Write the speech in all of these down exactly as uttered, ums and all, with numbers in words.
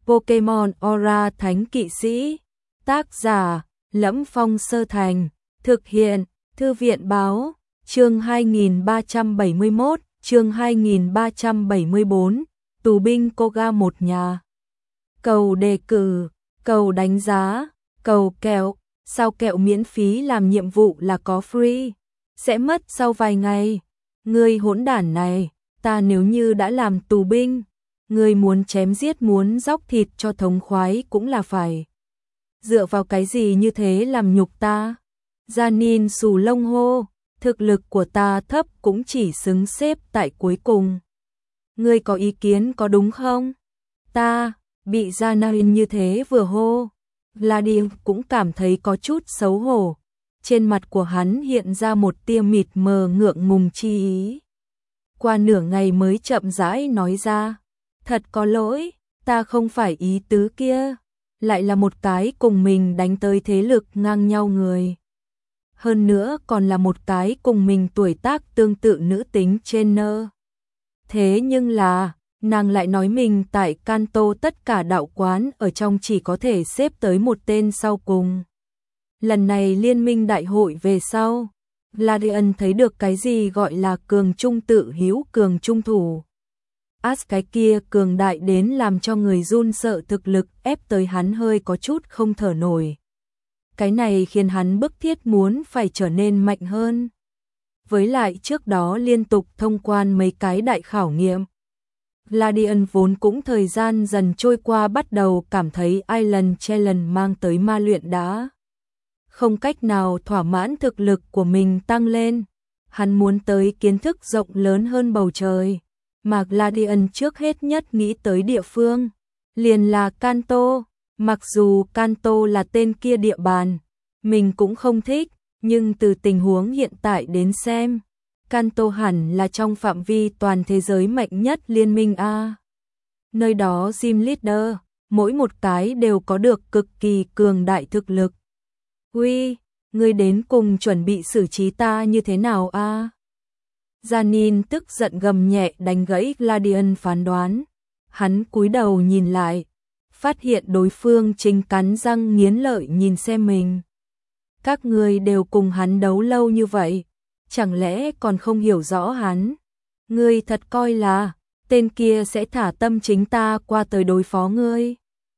Pokemon Aura Thánh Kỵ Sĩ. Tác giả: Lẫm Phong Sơ Thành. Thực hiện: Thư viện báo. Chương hai nghìn ba trăm bảy mươi mốt, chương hai nghìn ba trăm bảy mươi bốn, tù binh Koga một nhà. Cầu đề cử, cầu đánh giá, cầu kẹo, sao kẹo miễn phí làm nhiệm vụ là có free, sẽ mất sau vài ngày. Ngươi hỗn đản này, ta nếu như đã làm tù binh, ngươi muốn chém giết muốn róc thịt cho thống khoái cũng là phải. Dựa vào cái gì như thế làm nhục ta? Janin xù lông hô, thực lực của ta thấp cũng chỉ xứng xếp tại cuối cùng. Ngươi có ý kiến có đúng không? Ta, bị Janin như thế vừa hô, Vladim cũng cảm thấy có chút xấu hổ. Trên mặt của hắn hiện ra một tia mịt mờ ngượng ngùng chi ý. Qua nửa ngày mới chậm rãi nói ra, thật có lỗi, ta không phải ý tứ kia, lại là một cái cùng mình đánh tới thế lực ngang nhau người. Hơn nữa còn là một cái cùng mình tuổi tác tương tự nữ tính trên nơ. Thế nhưng là, nàng lại nói mình tại Kanto tất cả đạo quán ở trong chỉ có thể xếp tới một tên sau cùng. Lần này liên minh đại hội về sau, Vladian thấy được cái gì gọi là cường trung tự hiếu cường trung thủ. As cái kia cường đại đến làm cho người run sợ thực lực ép tới hắn hơi có chút không thở nổi. Cái này khiến hắn bức thiết muốn phải trở nên mạnh hơn. Với lại trước đó liên tục thông quan mấy cái đại khảo nghiệm. Vladian vốn cũng thời gian dần trôi qua bắt đầu cảm thấy Island Challenge mang tới ma luyện đã không cách nào thỏa mãn thực lực của mình tăng lên. Hắn muốn tới kiến thức rộng lớn hơn bầu trời. Mà Vladian trước hết nhất nghĩ tới địa phương, liền là Kanto. Mặc dù Kanto là tên kia địa bàn, mình cũng không thích, nhưng từ tình huống hiện tại đến xem, Kanto hẳn là trong phạm vi toàn thế giới mạnh nhất liên minh A. Nơi đó gym leader, mỗi một cái đều có được cực kỳ cường đại thực lực. Uy, ngươi đến cùng chuẩn bị xử trí ta như thế nào a? Janin tức giận gầm nhẹ đánh gãy Vladian phán đoán. Hắn cúi đầu nhìn lại, phát hiện đối phương chính cắn răng nghiến lợi nhìn xem mình. Các ngươi đều cùng hắn đấu lâu như vậy, chẳng lẽ còn không hiểu rõ hắn? Ngươi thật coi là tên kia sẽ thả tâm chính ta qua tới đối phó ngươi?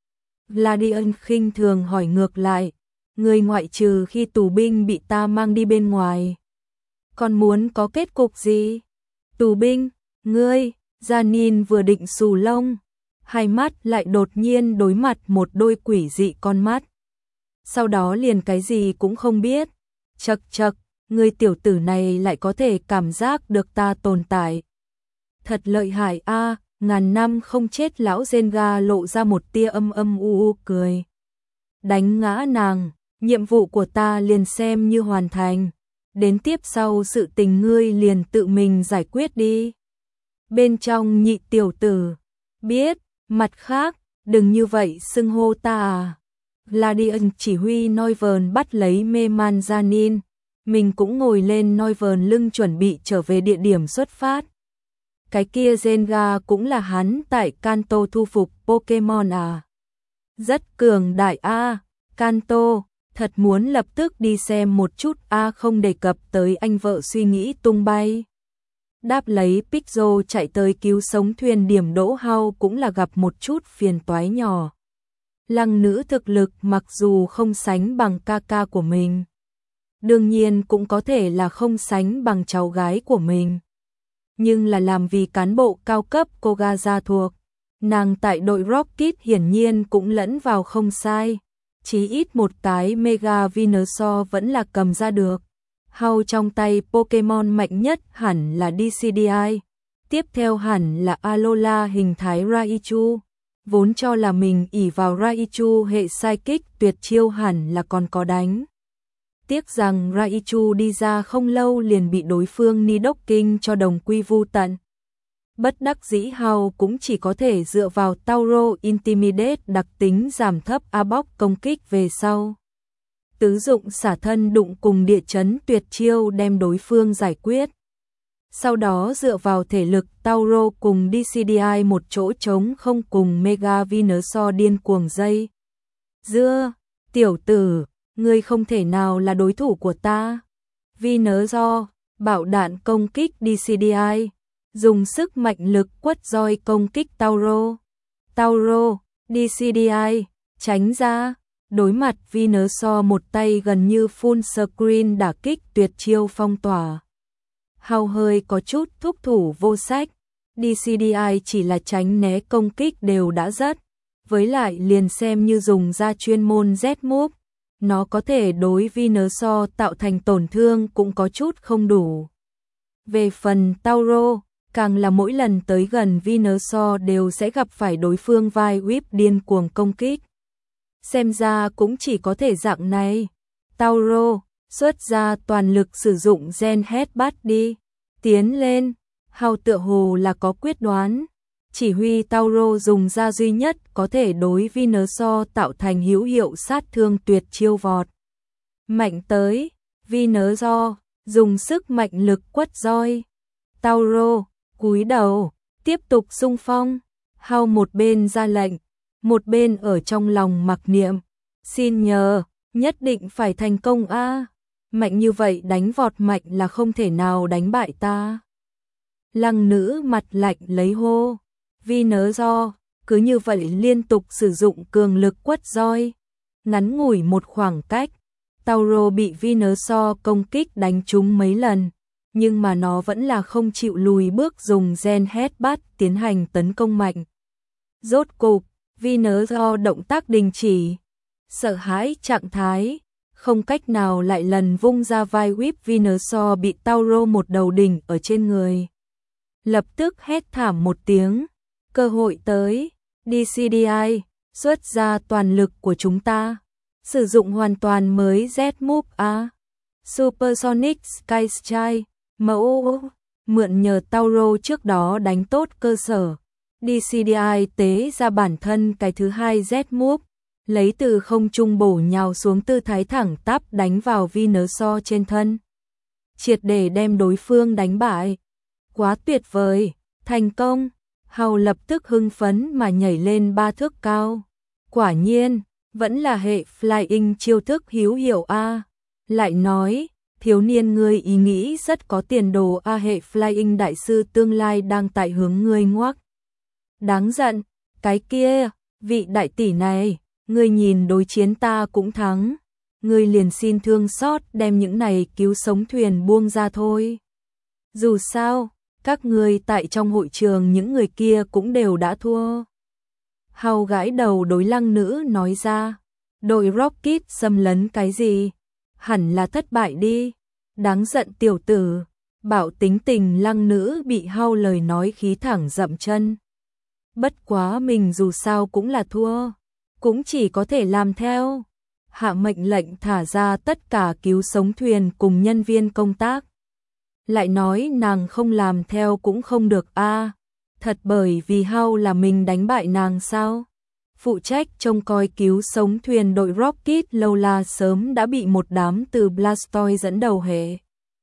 Vladian khinh thường hỏi ngược lại. Ngươi ngoại trừ khi tù binh bị ta mang đi bên ngoài, còn muốn có kết cục gì? Tù binh, ngươi, Janin vừa định xù lông, hai mắt lại đột nhiên đối mặt một đôi quỷ dị con mắt. Sau đó liền cái gì cũng không biết. Chậc chậc, ngươi tiểu tử này lại có thể cảm giác được ta tồn tại. Thật lợi hại a, ngàn năm không chết lão Zenga lộ ra một tia âm âm u u cười. Đánh ngã nàng, nhiệm vụ của ta liền xem như hoàn thành, đến tiếp sau sự tình ngươi liền tự mình giải quyết đi. Bên trong nhị tiểu tử, biết, mặt khác, đừng như vậy xưng hô ta à. Vladian chỉ huy Noivern bắt lấy mê man Janin, mình cũng ngồi lên Noivern lưng chuẩn bị trở về địa điểm xuất phát. Cái kia Zenga cũng là hắn tại Kanto thu phục Pokemon à. Rất cường đại a, à, Kanto. Thật muốn lập tức đi xem một chút a à, không đề cập tới anh vợ suy nghĩ tung bay. Đáp lấy Pixel chạy tới cứu sống thuyền điểm đỗ hao cũng là gặp một chút phiền toái nhỏ. Lăng nữ thực lực mặc dù không sánh bằng ca ca của mình, đương nhiên cũng có thể là không sánh bằng cháu gái của mình. Nhưng là làm vì cán bộ cao cấp Koga gia thuộc, nàng tại đội Rocket hiển nhiên cũng lẫn vào không sai. Chí ít một cái Mega Venusaur vẫn là cầm ra được. Hao trong tay Pokemon mạnh nhất hẳn là đê xê đê i. Tiếp theo hẳn là Alola hình thái Raichu. Vốn cho là mình ỷ vào Raichu hệ Psychic tuyệt chiêu hẳn là còn có đánh. Tiếc rằng Raichu đi ra không lâu liền bị đối phương Nidoking cho đồng quy vu tận. Bất đắc dĩ Hao cũng chỉ có thể dựa vào Tauro Intimidate đặc tính giảm thấp A-Box công kích về sau. Tứ dụng xả thân đụng cùng địa chấn tuyệt chiêu đem đối phương giải quyết. Sau đó dựa vào thể lực Tauro cùng đê xê đê i một chỗ trống không cùng Mega Venusaur điên cuồng dây dưa. Tiểu tử, ngươi không thể nào là đối thủ của ta. Venusaur bạo đạn công kích đê xê đê i, dùng sức mạnh lực quất roi công kích Tauro. Tauro, đê xê đê i, tránh ra. Đối mặt Venusaur một tay gần như full screen đả kích tuyệt chiêu phong tỏa. Hao hơi có chút thúc thủ vô sách, đê xê đê i chỉ là tránh né công kích đều đã rất, với lại liền xem như dùng ra chuyên môn Z-Move, nó có thể đối Venusaur tạo thành tổn thương cũng có chút không đủ. Về phần Tauro, càng là mỗi lần tới gần Venusaur đều sẽ gặp phải đối phương vai whip điên cuồng công kích. Xem ra cũng chỉ có thể dạng này. Tauro xuất ra toàn lực sử dụng Gen Headbutt đi. Tiến lên, Hao tựa hồ là có quyết đoán. Chỉ huy Tauro dùng ra duy nhất có thể đối Venusaur tạo thành hữu hiệu sát thương tuyệt chiêu vọt mạnh tới. Venusaur dùng sức mạnh lực quất roi. Tauro cúi đầu, tiếp tục xung phong. Hao một bên ra lệnh, một bên ở trong lòng mặc niệm. Xin nhờ, nhất định phải thành công a. Mạnh như vậy đánh vọt mạnh là không thể nào đánh bại ta. Lăng nữ mặt lạnh lấy hô. Venusaur cứ như vậy liên tục sử dụng cường lực quất roi. Ngắn ngủi một khoảng cách, Tauro bị Venusaur công kích đánh trúng mấy lần, nhưng mà nó vẫn là không chịu lùi bước dùng Gen Headbutt tiến hành tấn công mạnh. Rốt cục, Venusaur động tác đình chỉ, sợ hãi trạng thái, không cách nào lại lần vung ra vai whip. Venusaur bị Tauro một đầu đỉnh ở trên người. Lập tức hét thảm một tiếng, cơ hội tới, đê xê đê i, xuất ra toàn lực của chúng ta, sử dụng hoàn toàn mới Z-Move A. Supersonic Sky Strike, mẫu, mượn nhờ Tauro trước đó đánh tốt cơ sở, đê xê đê i tế ra bản thân cái thứ hai Z-Move, lấy từ không trung bổ nhào xuống tư thái thẳng tắp đánh vào Venusaur trên thân, triệt để đem đối phương đánh bại. Quá tuyệt vời, thành công. Hao lập tức hưng phấn mà nhảy lên ba thước cao. Quả nhiên, vẫn là hệ flying chiêu thức hữu hiệu a. Lại nói, thiếu niên ngươi ý nghĩ rất có tiền đồ a. Hệ flying đại sư tương lai đang tại hướng ngươi ngoắc. Đáng giận, cái kia, vị đại tỷ này, ngươi nhìn đối chiến ta cũng thắng. Ngươi liền xin thương xót đem những này cứu sống thuyền buông ra thôi. Dù sao, các ngươi tại trong hội trường những người kia cũng đều đã thua. Hao gãi đầu đối Lăng nữ nói ra. Đội Rocket xâm lấn cái gì? Hẳn là thất bại đi. Đáng giận tiểu tử. Bảo tính tình Lăng nữ bị Hao lời nói khí thẳng dậm chân. Bất quá mình dù sao cũng là thua. Cũng chỉ có thể làm theo. Hạ mệnh lệnh thả ra tất cả cứu sống thuyền cùng nhân viên công tác. Lại nói nàng không làm theo cũng không được a. À, thật bởi vì Hao là mình đánh bại nàng sao? Phụ trách trông coi cứu sống thuyền đội Rocket lâu la sớm đã bị một đám từ Blastoise dẫn đầu hệ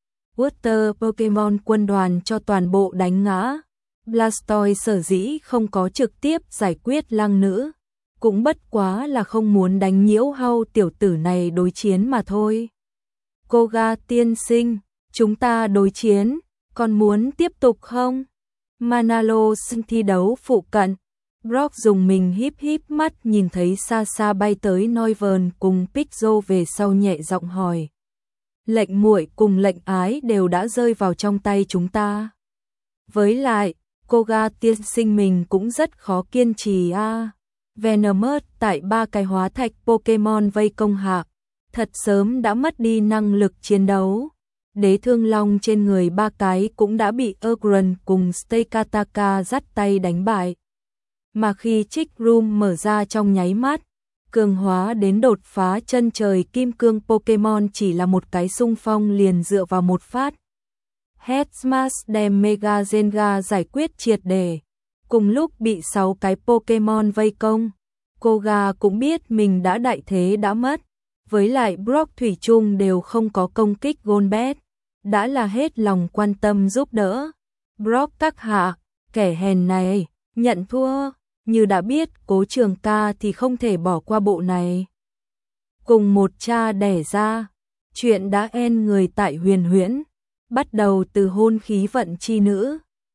Water Pokemon quân đoàn cho toàn bộ đánh ngã. Blastoise sở dĩ không có trực tiếp giải quyết Lăng nữ, cũng bất quá là không muốn đánh nhiễu Hao tiểu tử này đối chiến mà thôi. Koga tiên sinh, chúng ta đối chiến, còn muốn tiếp tục không? Manalo sân thi đấu phụ cận. Brock dùng mình híp híp mắt nhìn thấy xa xa bay tới Noivern cùng Pixel về sau nhẹ giọng hỏi. Lệnh muội cùng lệnh ái đều đã rơi vào trong tay chúng ta. Với lại, Koga tiên sinh mình cũng rất khó kiên trì a. À. Venomous tại ba cái hóa thạch Pokemon vây công hạ, thật sớm đã mất đi năng lực chiến đấu. Đế thương long trên người ba cái cũng đã bị Urgrun cùng Stakataka dắt tay đánh bại. Mà khi Trick Room mở ra trong nháy mắt, cường hóa đến đột phá chân trời kim cương Pokemon chỉ là một cái xung phong liền dựa vào một phát. Head Smash đem Mega Zenga giải quyết triệt để. Cùng lúc bị sáu cái Pokemon vây công, Koga cũng biết mình đã đại thế đã mất. Với lại Brock thủy chung đều không có công kích Golbat. đã là hết lòng quan tâm giúp đỡ. Brock các hạ, kẻ hèn này, nhận thua, như đã biết Cố Trường Ca thì không thể bỏ qua bộ này. Cùng một cha đẻ ra, chuyện đã en người tại Huyền Huyễn, bắt đầu từ hôn khí vận chi nữ,